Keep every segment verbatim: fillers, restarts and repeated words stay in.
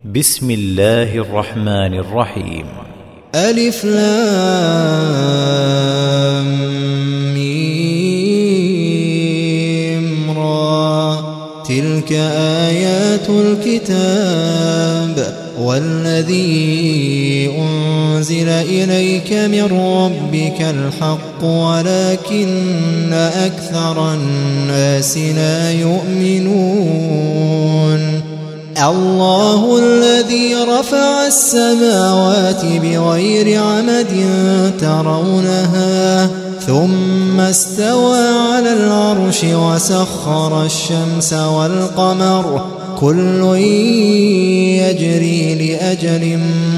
بسم الله الرحمن الرحيم. ألف لام ميم را. تلك آيات الكتاب والذي أنزل إليك من ربك الحق ولكن أكثر الناس لا يؤمنون. الله الذي رفع السماوات بغير عمد ترونها ثم استوى على العرش وسخر الشمس والقمر كل يجري لأجل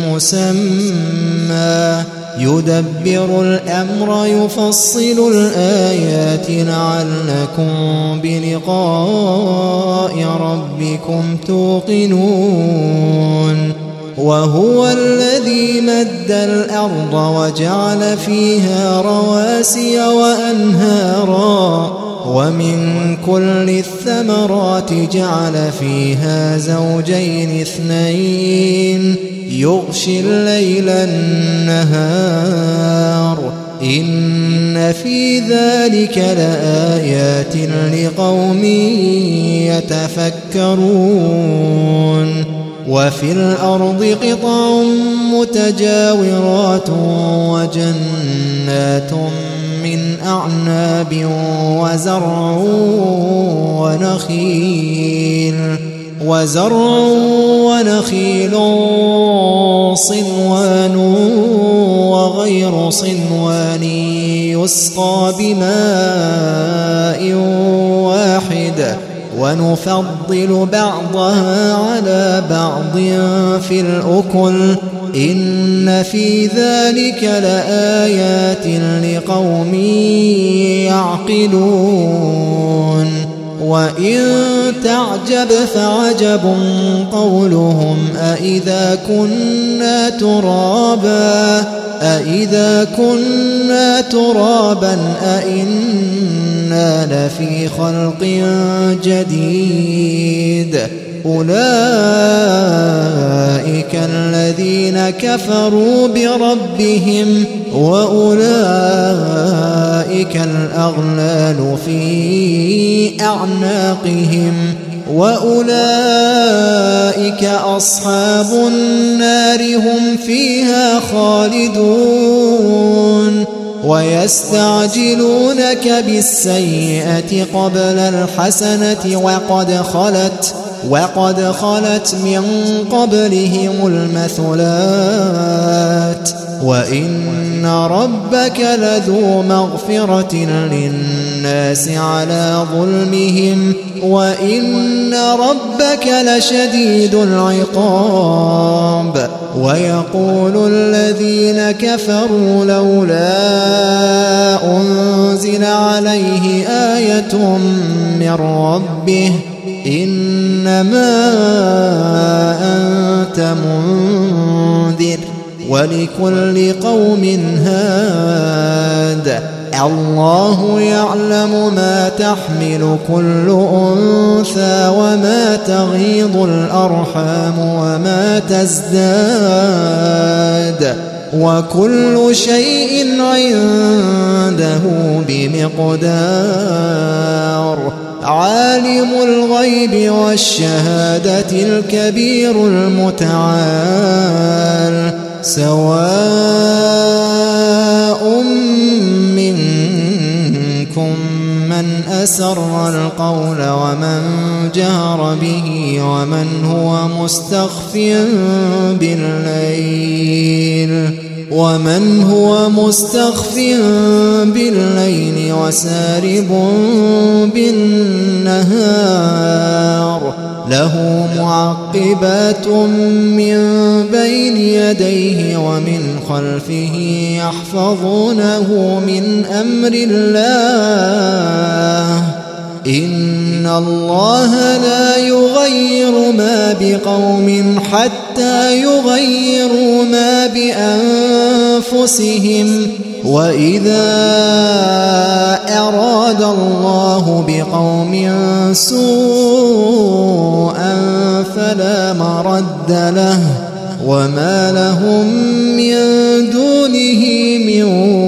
مسمى يدبر الأمر يفصل الآيات لعلكم بلقاء ربكم توقنون. وهو الذي مد الأرض وجعل فيها رواسي وأنهارا ومن كل الثمرات جعل فيها زوجين اثنين يغشي الليل النهار إن في ذلك لآيات لقوم يتفكرون. وفي الأرض قطع متجاورات وجنات من أعناب وزرع ونخيل وزرع ونخيل صنوان وغير صنوان يسقى بماء واحد ونفضل بعضها على بعض في الأكل إن في ذلك لآيات لقوم يعقلون. وإن تعجب فعجب قولهم أإذا كنا ترابا أإذا كنا ترابا أإنا لفي خلق جديد أولئك الذين كفروا بربهم وأولئك الأغلال في أعناقهم وأولئك أصحاب النار هم فيها خالدون. ويستعجلونك بالسيئة قبل الحسنة وقد خلت وقد خلت من قبلهم المثلات وإن ربك لذو مغفرة للناس على ظلمهم وإن ربك لشديد العقاب. ويقول الذين كفروا لولا أنزل عليه آية من ربه إنما أنت منذر ولكل قوم هاد الله يعلم ما تحمل كل أنثى وما تغيض الأرحام وما تزداد وكل شيء عنده بمقدار. عالم الغيب والشهادة الكبير المتعال سواء منكم من أسر القول ومن جهر به ومن هو مستخف بالليل ومن هو مستخف بالليل وسارب بالنهار له معقبات من بين يديه ومن خلفه يحفظونه من أمر الله إن الله لا يغير ما بقوم حتى يغيروا ما بأنفسهم وإذا أراد الله بقوم سوءا فلا مرد له وما لهم من دونه من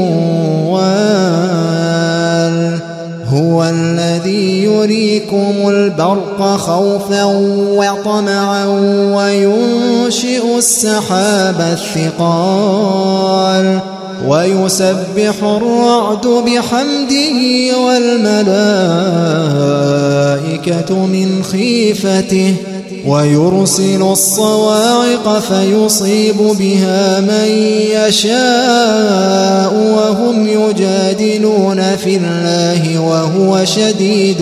وال هو الذي يريكم البرق خوفا وطمعا وينشئ السحاب الثقال ويسبح الرعد بحمده والملائكة من خيفته ويرسل الصواعق فيصيب بها من يشاء وهم يجادلون في الله وهو شديد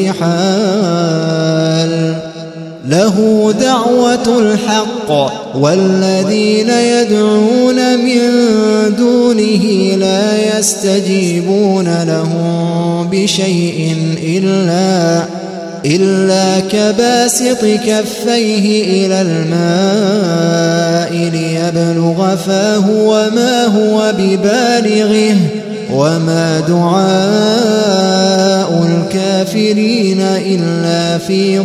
المحال له دعوة الحق والذين يدعون من دونه لا يستجيبون لهم بشيء إلا إلا كباسط كفيه إلى الماء ليبلغ فاه وما هو ببالغه وما دعاء الكافرين إلا في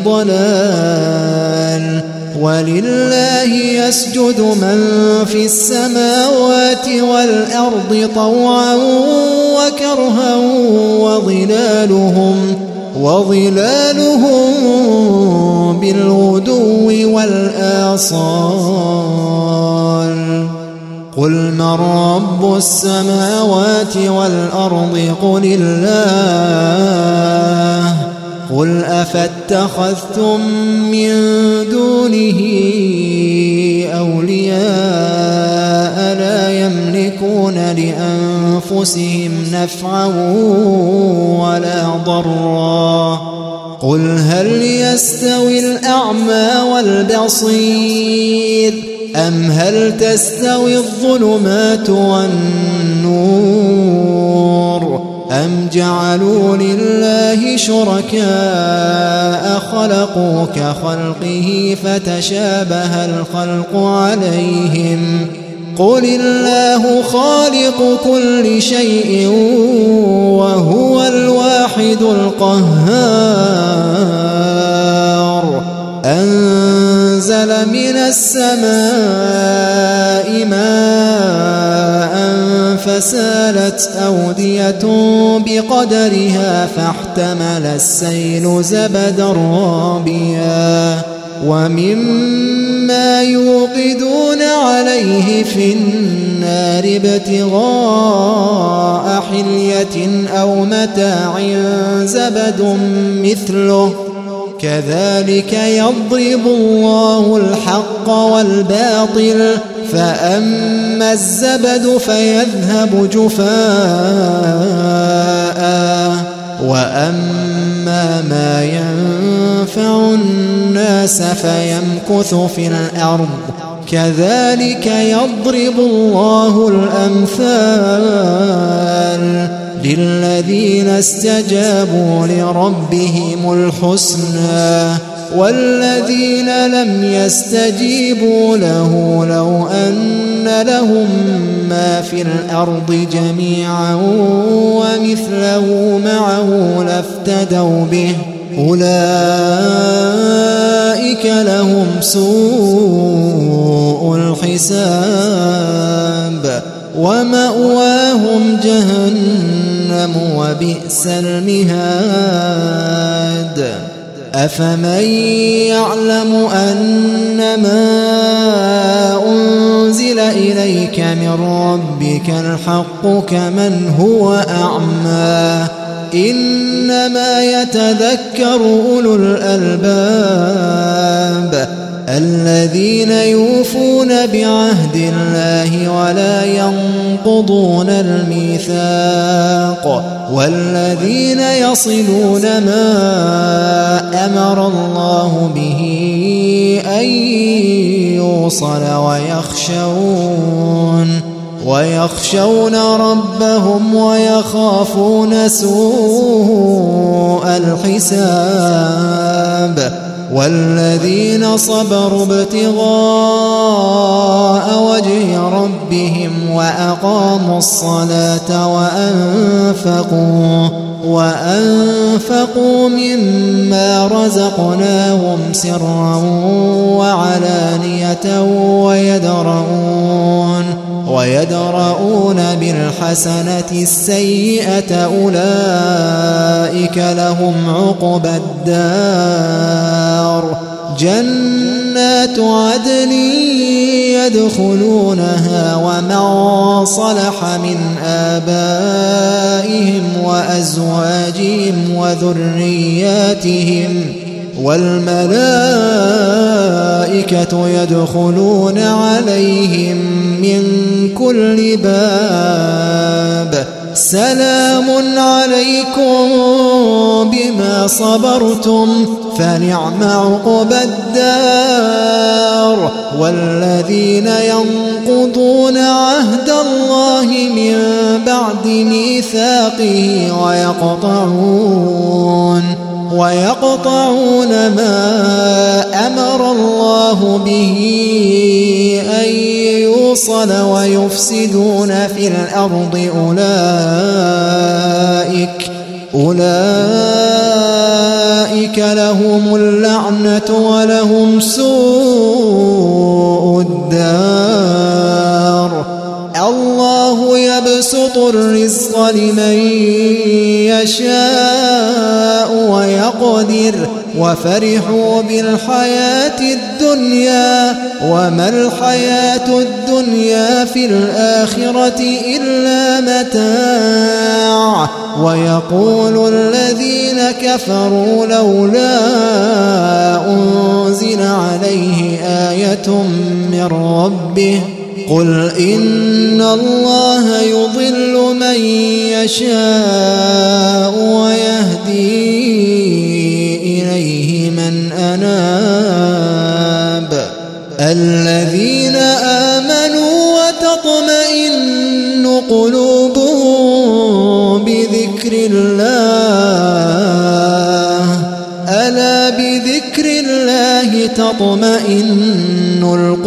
ضلال ولله يسجد من في السماوات والأرض طوعا وكرها وظلالهم وظلالهم بالغدو والآصال قل من رب السماوات والأرض قل الله قل أفاتخذتم من دونه أولياء لا يملكون لأنفسهم نفعا ولا ضرا قل هل يستوي الأعمى والبصير أم هل تستوي الظلمات والنور أم جعلوا لله شركاء خلقوا كخلقه فتشابه الخلق عليهم قل الله خالق كل شيء وهو الواحد القهار أنزل من السماء ماء فسالت أودية بقدرها فاحتمل السيل زبدا رابيا ومما يوقدون عليه في النار ابتغاء حلية أو متاع زبد مثله كذلك يضرب الله الحق والباطل فأما الزبد فيذهب جفاء وأما ما ينفع الناس فيمكث في الأرض كذلك يضرب الله الأمثال للذين استجابوا لربهم الحسنى والذين لم يستجيبوا له لو أن لهم ما في الأرض جميعا ومثله معه لافتدوا به أولئك لهم سوء الحساب ومأواهم جهنم وبئس المهاد أفمن يعلم أنما أنزل إليك من ربك الحق كمن هو أعمى إنما يتذكر أولو الألباب الذين يوفون بعهد الله ولا ينقضون الميثاق والذين يصلون ما أمر الله به أن يوصل ويخشون ويخشون ربهم ويخافون سوء الحساب والذين صبروا ابتغاء وجه ربهم وأقاموا الصلاة وأنفقوا وأنفقوا مما رزقناهم سرا وعلانية ويدرؤون ويدرؤون بالحسنة السيئة أولئك لهم عقبى الدار جنات عدن يدخلونها ومن صلح من آبائهم وأزواجهم وذرياتهم والملائكة يدخلون عليهم من كل باب سلام عليكم بما صبرتم فنعم عقبى الدار والذين ينقضون عهد الله من بعد ميثاقه ويقطعون ويقطعون ما أمر الله به أن يوصل ويفسدون في الأرض أولئك أولئك لهم اللعنة ولهم سوء الدار الله يبسط الرزق لمن يشاء ويقدر وفرحوا بالحياة الدنيا وما الحياة الدنيا في الآخرة إلا متاع ويقول الذين كفروا لولا أنزل عليه آية من ربه قل إن الله يضل من يشاء ويهدي إليه من أناب الذين آمنوا وتطمئن قلوبهم بذكر الله ألا بذكر الله تطمئن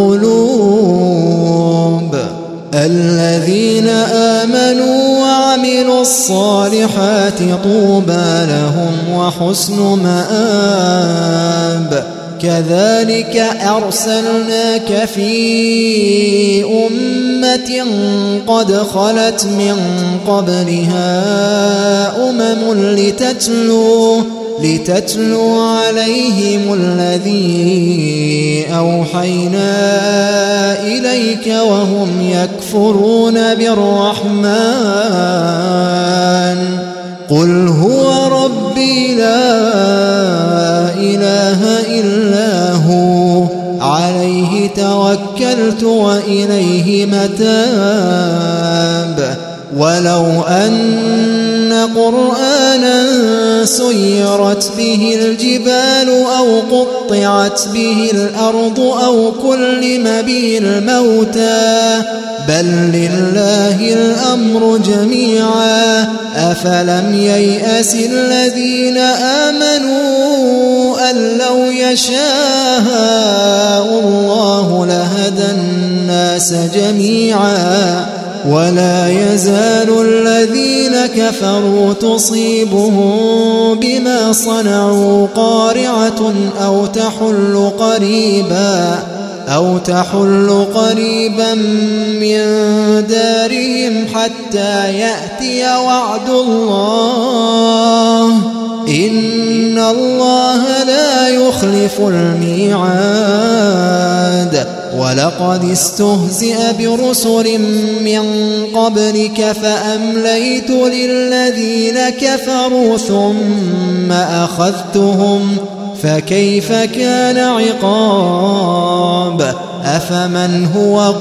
القلوب الذين آمنوا وعملوا الصالحات طوبى لهم وحسن مآب كذلك أرسلناك في أمة قد خلت من قبلها أمم لتتلو لتتلو عليهم الذي أوحينا إليك وهم يكفرون بالرحمن قل هو ربي لا إله إلا هو عليه توكلت وإليه متاب ولو أن قرآنا سيرت به الجبال أو قطعت به الأرض أو كلم به الموتى بل لله الأمر جميعا أفلم ييأس الذين آمنوا أن لو يشاء الله لهدى الناس جميعا ولا يزال الذين كفروا تصيبهم بما صنعوا قارعة أو تحل قريبا أو تحل قريبا من دارهم حتى يأتي وعد الله إن الله لا يخلف الميعاد ولقد استهزئ برسل من قبلك فأمليت للذين كفروا ثم أخذتهم فكيف كان عقاب أفمن هو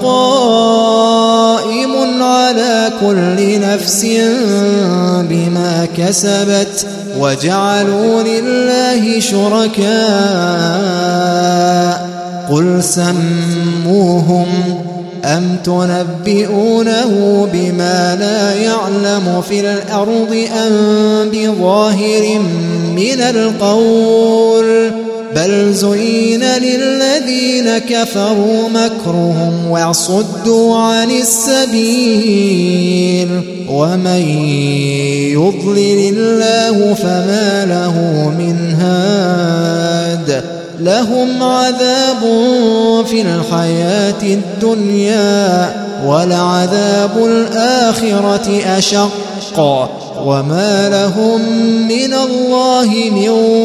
قائم على كل نفس بما كسبت وجعلوا لله شركاء قل سموهم أم تنبئونه بما لا يعلم في الأرض أم بظاهر من القول بل زين للذين كفروا مكرهم وصدوا عن السبيل ومن يضلل الله فما له من هاد لهم عذاب في الحياة الدنيا ولعذاب الآخرة أشق وما لهم من الله من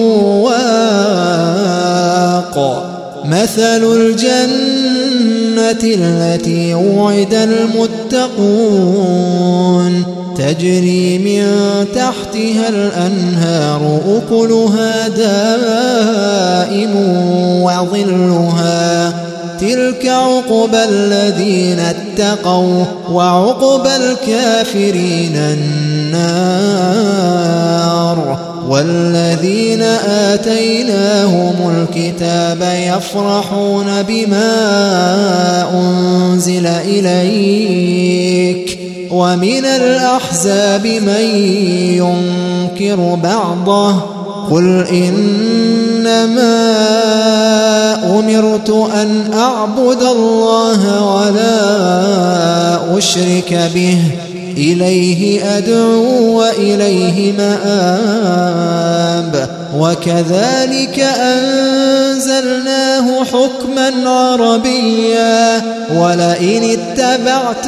واق مثل الجنة التي وعد المتقون تجري من تحتها الأنهار أكلها دائم وظلها تلك عقبى الذين اتقوا وعقبى الكافرين النار والذين آتيناهم الكتاب يفرحون بما أنزل إليك ومن الأحزاب من ينكر بعضه قل إنما أمرت أن أعبد الله ولا أشرك به إليه أدعو وإليه مآب وكذلك أنزلناه حكما عربيا ولئن اتبعت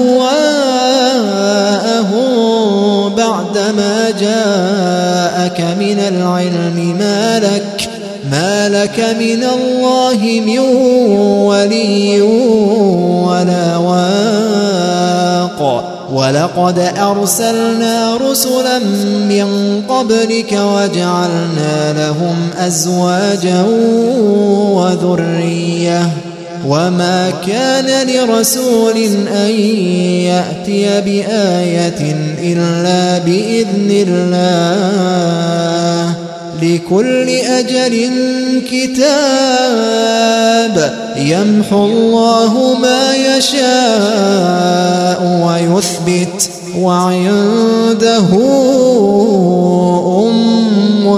أهواءهم بعدما جاءك من العلم ما لك ما لك من الله من ولي ولا واق ولقد أرسلنا رسلا من قبلك وجعلنا لهم أزواجا وذرية وما كان لرسول أن يأتي بآية إلا بإذن الله لكل أجل كتاب يمحو الله ما يشاء ويثبت وعنده أم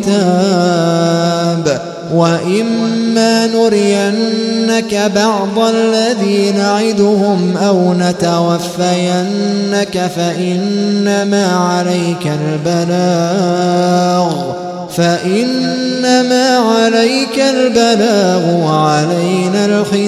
الكتاب وإما نرينك بعض الذي نعدهم أو نتوفينك فإنما عليك البلاغ فإنما عليك البلاغ وعلينا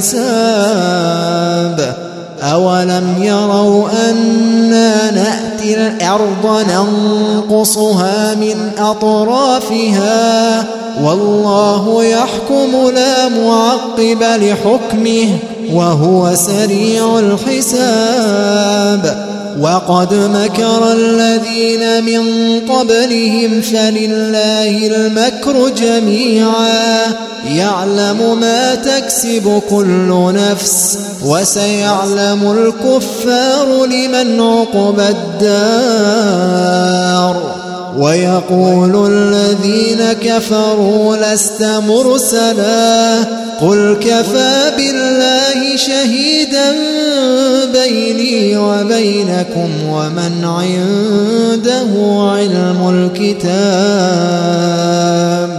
الحساب أولم يروا أنا نأتي الأرض ننقصها من أطرافها والله يحكم لا معقب لحكمه وهو سريع الحساب وقد مكر الذين من قبلهم فلله المكر جميعا يعلم ما تكسب كل نفس وسيعلم الكفار لمن عقبى الدار ويقول الذين كفروا لست مرسلا قل كفى بالله شهيدا بيني وبينكم ومن عنده علم الكتاب